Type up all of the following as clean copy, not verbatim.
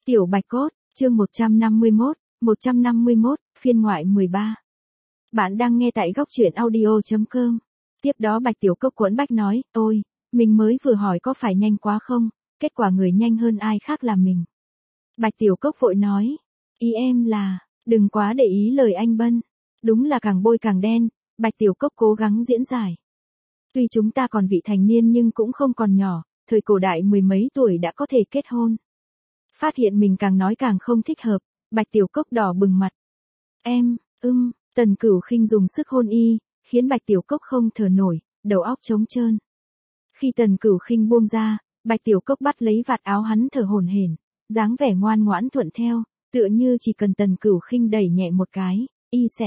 Tiểu Bạch Cốt, chương 151, phiên ngoại 13. Bạn đang nghe tại góc truyện audio.com. Tiếp đó Bạch Tiểu Cốc quẫn bách nói, ôi, mình mới vừa hỏi có phải nhanh quá không, kết quả người nhanh hơn ai khác là mình. Bạch Tiểu Cốc vội nói, ý em là, đừng quá để ý lời anh Bân. Đúng là càng bôi càng đen, Bạch Tiểu Cốc cố gắng diễn giải. Tuy chúng ta còn vị thành niên nhưng cũng không còn nhỏ, thời cổ đại mười mấy tuổi đã có thể kết hôn. Phát hiện mình càng nói càng không thích hợp, Bạch Tiểu Cốc đỏ bừng mặt. Em, Tần Cửu Khinh dùng sức hôn y, khiến Bạch Tiểu Cốc không thở nổi, đầu óc trống trơn. Khi Tần Cửu Khinh buông ra, Bạch Tiểu Cốc bắt lấy vạt áo hắn thở hổn hển, dáng vẻ ngoan ngoãn thuận theo, tựa như chỉ cần Tần Cửu Khinh đẩy nhẹ một cái, y sẽ.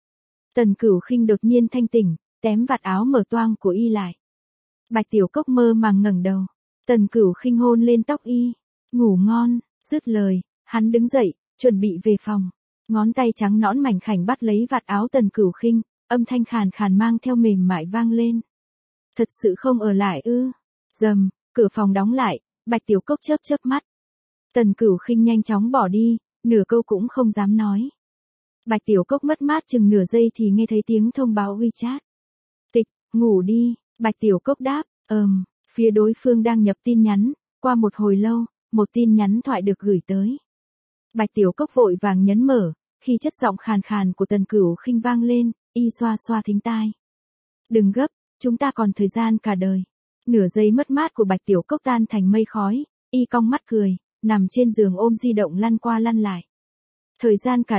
Tần Cửu Khinh đột nhiên thanh tỉnh, tém vạt áo mở toang của y lại. Bạch Tiểu Cốc mơ màng ngẩng đầu, Tần Cửu Khinh hôn lên tóc y, ngủ ngon, dứt lời, hắn đứng dậy, chuẩn bị về phòng. Ngón tay trắng nõn mảnh khảnh bắt lấy vạt áo Tần Cửu Khinh, âm thanh khàn khàn mang theo mềm mại vang lên. Thật sự không ở lại ư? Rầm, cửa phòng đóng lại, Bạch Tiểu Cốc chớp chớp mắt. Tần Cửu Khinh nhanh chóng bỏ đi, nửa câu cũng không dám nói. Bạch Tiểu Cốc mất mát chừng nửa giây thì nghe thấy tiếng thông báo WeChat. Tịch, ngủ đi, Bạch Tiểu Cốc đáp, phía đối phương đang nhập tin nhắn, qua một hồi lâu, một tin nhắn thoại được gửi tới. Bạch Tiểu Cốc vội vàng nhấn mở, khi chất giọng khàn khàn của Tần Cửu Khinh vang lên, y xoa xoa thính tai. Đừng gấp, chúng ta còn thời gian cả đời. Nửa giây mất mát của Bạch Tiểu Cốc tan thành mây khói, y cong mắt cười, nằm trên giường ôm di động lăn qua lăn lại. Thời gian cả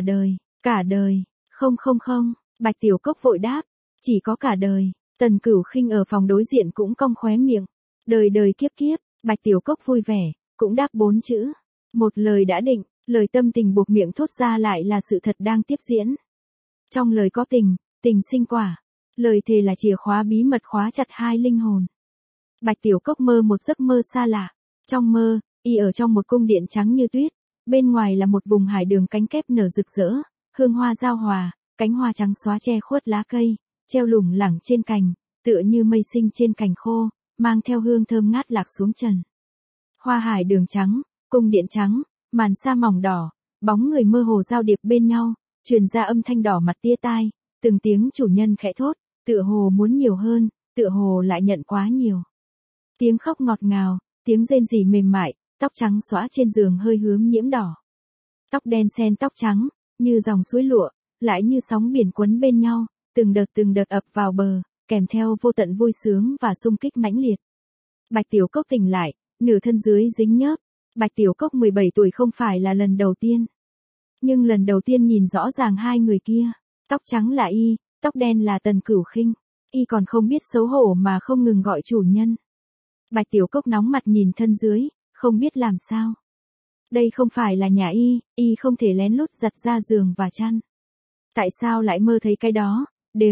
đời, không, Bạch Tiểu Cốc vội đáp, chỉ có cả đời. Tần Cửu Khinh ở phòng đối diện cũng cong khóe miệng, đời đời kiếp kiếp, Bạch Tiểu Cốc vui vẻ, cũng đáp 4 chữ. Một lời đã định, lời tâm tình buộc miệng thốt ra lại là sự thật đang tiếp diễn. Trong lời có tình, tình sinh quả. Lời thề là chìa khóa bí mật khóa chặt hai linh hồn. Bạch Tiểu Cốc mơ một giấc mơ xa lạ. Trong mơ, y ở trong một cung điện trắng như tuyết. Bên ngoài là một vùng hải đường cánh kép nở rực rỡ, hương hoa giao hòa, cánh hoa trắng xóa che khuất lá cây, treo lủng lẳng trên cành, tựa như mây sinh trên cành khô, mang theo hương thơm ngát lạc xuống trần. Hoa hải đường trắng, cung điện trắng, màn sa mỏng đỏ, bóng người mơ hồ giao điệp bên nhau, truyền ra âm thanh đỏ mặt tia tai, từng tiếng chủ nhân khẽ thốt, tựa hồ muốn nhiều hơn, tựa hồ lại nhận quá nhiều. Tiếng khóc ngọt ngào, tiếng rên rỉ mềm mại, tóc trắng xõa trên giường hơi hướm nhiễm đỏ. Tóc đen xen tóc trắng, như dòng suối lụa, lại như sóng biển quấn bên nhau, từng đợt ập vào bờ, kèm theo vô tận vui sướng và xung kích mãnh liệt. Bạch Tiểu Cốc tỉnh lại, nửa thân dưới dính nhớp. Bạch Tiểu Cốc 17 tuổi không phải là lần đầu tiên. Nhưng lần đầu tiên nhìn rõ ràng hai người kia, tóc trắng là y, tóc đen là Tần Cửu Khinh, y còn không biết xấu hổ mà không ngừng gọi chủ nhân. Bạch Tiểu Cốc nóng mặt nhìn thân dưới, không biết làm sao. Đây không phải là nhà y không thể lén lút giặt ra giường và chăn. Tại sao lại mơ thấy cái đó,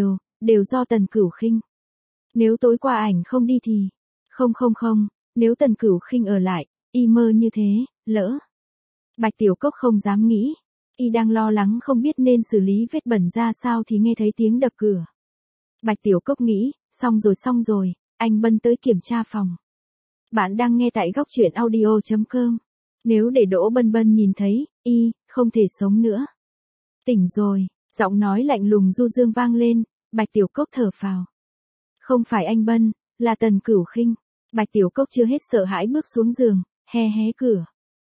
đều do Tần Cửu Khinh. Nếu tối qua ảnh không đi thì, không, nếu Tần Cửu Khinh ở lại, y mơ như thế, lỡ. Bạch Tiểu Cốc không dám nghĩ, y đang lo lắng không biết nên xử lý vết bẩn ra sao thì nghe thấy tiếng đập cửa. Bạch Tiểu Cốc nghĩ, xong rồi, anh Bân tới kiểm tra phòng. Bạn đang nghe tại góc truyện audio.com. Nếu để Đỗ Bân nhìn thấy, y, không thể sống nữa. Tỉnh rồi, giọng nói lạnh lùng du dương vang lên, Bạch Tiểu Cốc thở phào. Không phải anh Bân, là Tần Cửu Khinh. Bạch Tiểu Cốc chưa hết sợ hãi bước xuống giường, hé cửa.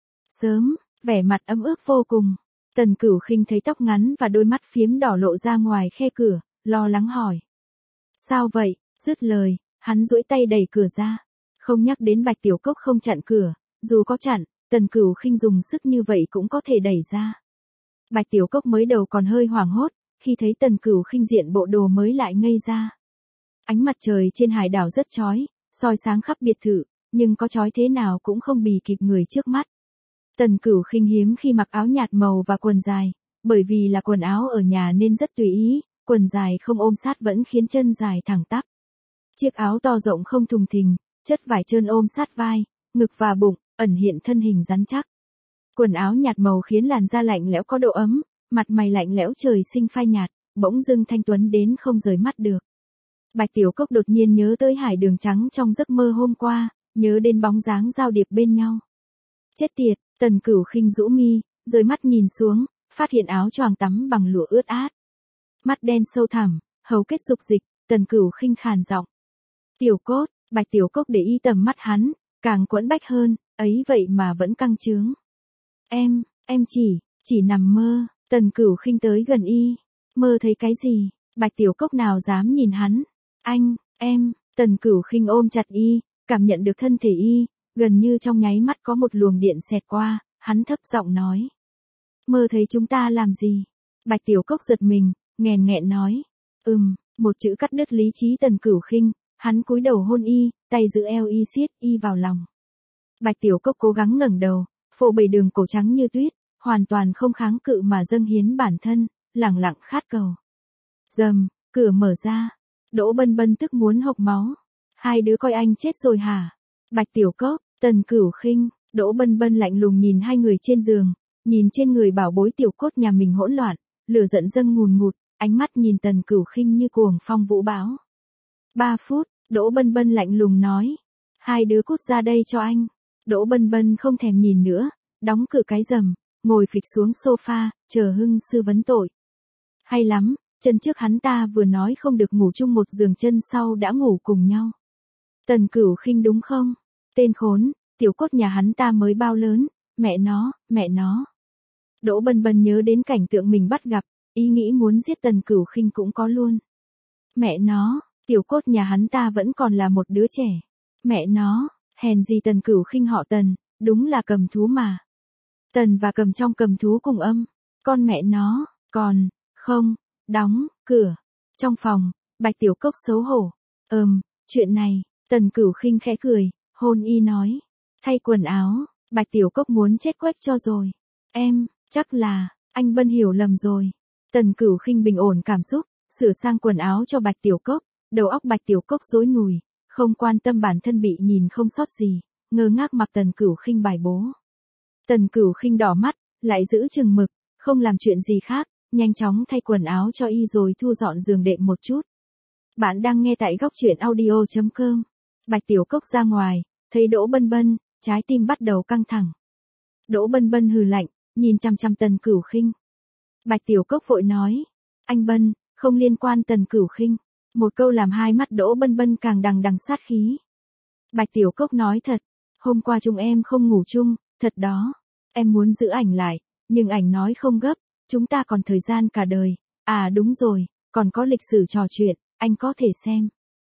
Sớm, vẻ mặt ấm ức vô cùng. Tần Cửu Khinh thấy tóc ngắn và đôi mắt phiếm đỏ lộ ra ngoài khe cửa, lo lắng hỏi. Sao vậy? Dứt lời, hắn duỗi tay đẩy cửa ra. Không nhắc đến Bạch Tiểu Cốc không chặn cửa, dù có chặn, Tần Cửu Khinh dùng sức như vậy cũng có thể đẩy ra. Bạch Tiểu Cốc mới đầu còn hơi hoảng hốt, khi thấy Tần Cửu Khinh diện bộ đồ mới lại ngây ra. Ánh mặt trời trên hải đảo rất chói, soi sáng khắp biệt thự, nhưng có chói thế nào cũng không bì kịp người trước mắt. Tần Cửu Khinh hiếm khi mặc áo nhạt màu và quần dài, bởi vì là quần áo ở nhà nên rất tùy ý, quần dài không ôm sát vẫn khiến chân dài thẳng tắp. Chiếc áo to rộng không thùng thình, chất vải trơn ôm sát vai, ngực và bụng, ẩn hiện thân hình rắn chắc. Quần áo nhạt màu khiến làn da lạnh lẽo có độ ấm, mặt mày lạnh lẽo trời sinh phai nhạt, bỗng dưng thanh tuấn đến không rời mắt được. Bạch Tiểu Cốc đột nhiên nhớ tới hải đường trắng trong giấc mơ hôm qua, nhớ đến bóng dáng giao điệp bên nhau. Chết tiệt, Tần Cửu Khinh rũ mi, rời mắt nhìn xuống, phát hiện áo choàng tắm bằng lụa ướt át. Mắt đen sâu thẳm, hầu kết dục dịch, Tần Cửu Khinh khàn giọng. Tiểu Cốt, Bạch Tiểu Cốc để ý tầm mắt hắn, càng quẫn bách hơn, ấy vậy mà vẫn căng trướng. Em chỉ nằm mơ, Tần Cửu Khinh tới gần y. Mơ thấy cái gì? Bạch Tiểu Cốc nào dám nhìn hắn. Tần Cửu Khinh ôm chặt y, cảm nhận được thân thể y, gần như trong nháy mắt có một luồng điện xẹt qua, hắn thấp giọng nói. Mơ thấy chúng ta làm gì? Bạch Tiểu Cốc giật mình, nghẹn nghẹn nói. Một chữ cắt đứt lý trí Tần Cửu Khinh, hắn cúi đầu hôn y, tay giữ eo y siết y vào lòng. Bạch Tiểu Cốc cố gắng ngẩng đầu, phô bày đường cổ trắng như tuyết, hoàn toàn không kháng cự mà dâng hiến bản thân, lẳng lặng khát cầu. Rầm, cửa mở ra. Đỗ Bân Bân tức muốn hộc máu. Hai đứa coi anh chết rồi hả? Bạch Tiểu Cốc, Tần Cửu Khinh, Đỗ Bân Bân lạnh lùng nhìn hai người trên giường, nhìn trên người bảo bối Tiểu Cốt nhà mình hỗn loạn, lửa giận dâng ngùn ngụt, ánh mắt nhìn Tần Cửu Khinh như cuồng phong vũ bão. 3 phút, Đỗ Bân Bân lạnh lùng nói. Hai đứa cút ra đây cho anh. Đỗ Bân Bân không thèm nhìn nữa, đóng cửa cái rầm, ngồi phịch xuống sofa, chờ Hưng sư vấn tội. Hay lắm, chân trước hắn ta vừa nói không được ngủ chung một giường, chân sau đã ngủ cùng nhau. Tần Cửu Khinh đúng không? Tên khốn, Tiểu Cốt nhà hắn ta mới bao lớn, mẹ nó. Đỗ Bân Bân nhớ đến cảnh tượng mình bắt gặp, ý nghĩ muốn giết Tần Cửu Khinh cũng có luôn. Mẹ nó, Tiểu Cốt nhà hắn ta vẫn còn là một đứa trẻ. Mẹ nó, hèn gì Tần Cửu Khinh họ Tần, đúng là cầm thú mà. Tần và cầm trong cầm thú cùng âm, con mẹ nó, còn, không, đóng, cửa. Trong phòng, Bạch Tiểu Cốc xấu hổ. Chuyện này, Tần Cửu Khinh khẽ cười, hôn y nói. Thay quần áo, Bạch Tiểu Cốc muốn chết quách cho rồi. Chắc là, anh Bân hiểu lầm rồi. Tần Cửu Khinh bình ổn cảm xúc, sửa sang quần áo cho Bạch Tiểu Cốc, đầu óc Bạch Tiểu Cốc rối nùi, không quan tâm bản thân bị nhìn không sót gì, ngơ ngác mặc Tần Cửu Khinh bài bố. Tần Cửu Khinh đỏ mắt, lại giữ chừng mực, không làm chuyện gì khác, nhanh chóng thay quần áo cho y rồi thu dọn giường đệm một chút. Bạn đang nghe tại góc truyện audio.com. Bạch Tiểu Cốc ra ngoài, thấy Đỗ Bân Bân, trái tim bắt đầu căng thẳng. Đỗ Bân Bân hừ lạnh, nhìn chằm chằm Tần Cửu Khinh. Bạch Tiểu Cốc vội nói, anh Bân, không liên quan Tần Cửu Khinh. Một câu làm hai mắt Đỗ Bân Bân càng đằng đằng sát khí. Bạch Tiểu Cốc nói thật, hôm qua chúng em không ngủ chung, thật đó. Em muốn giữ ảnh lại, nhưng ảnh nói không gấp, chúng ta còn thời gian cả đời. À đúng rồi, còn có lịch sử trò chuyện, anh có thể xem.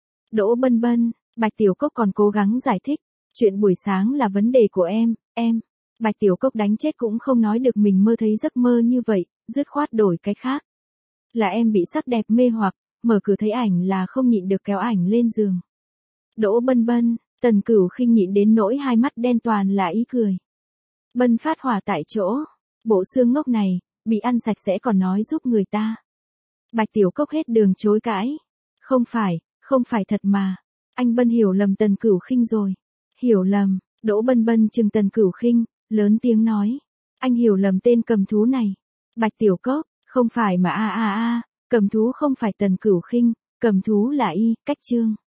Đỗ Bân Bân, Bạch Tiểu Cốc còn cố gắng giải thích, chuyện buổi sáng là vấn đề của em. Bạch Tiểu Cốc đánh chết cũng không nói được mình mơ thấy giấc mơ như vậy, dứt khoát đổi cái khác. Là em bị sắc đẹp mê hoặc, mở cửa thấy ảnh là không nhịn được kéo ảnh lên giường. Đỗ Bân Bân, Tần Cửu Khinh nhịn đến nỗi hai mắt đen toàn là ý cười. Bân phát hỏa tại chỗ, bộ xương ngốc này, bị ăn sạch sẽ còn nói giúp người ta. Bạch Tiểu Cốc hết đường chối cãi. Không phải thật mà. Anh Bân hiểu lầm Tần Cửu Khinh rồi. Hiểu lầm, Đỗ Bân Bân chừng Tần Cửu Khinh, lớn tiếng nói. Anh hiểu lầm tên cầm thú này. Bạch Tiểu Cốc, không phải mà cầm thú không phải Tần Cửu Khinh, cầm thú là y, cách chương.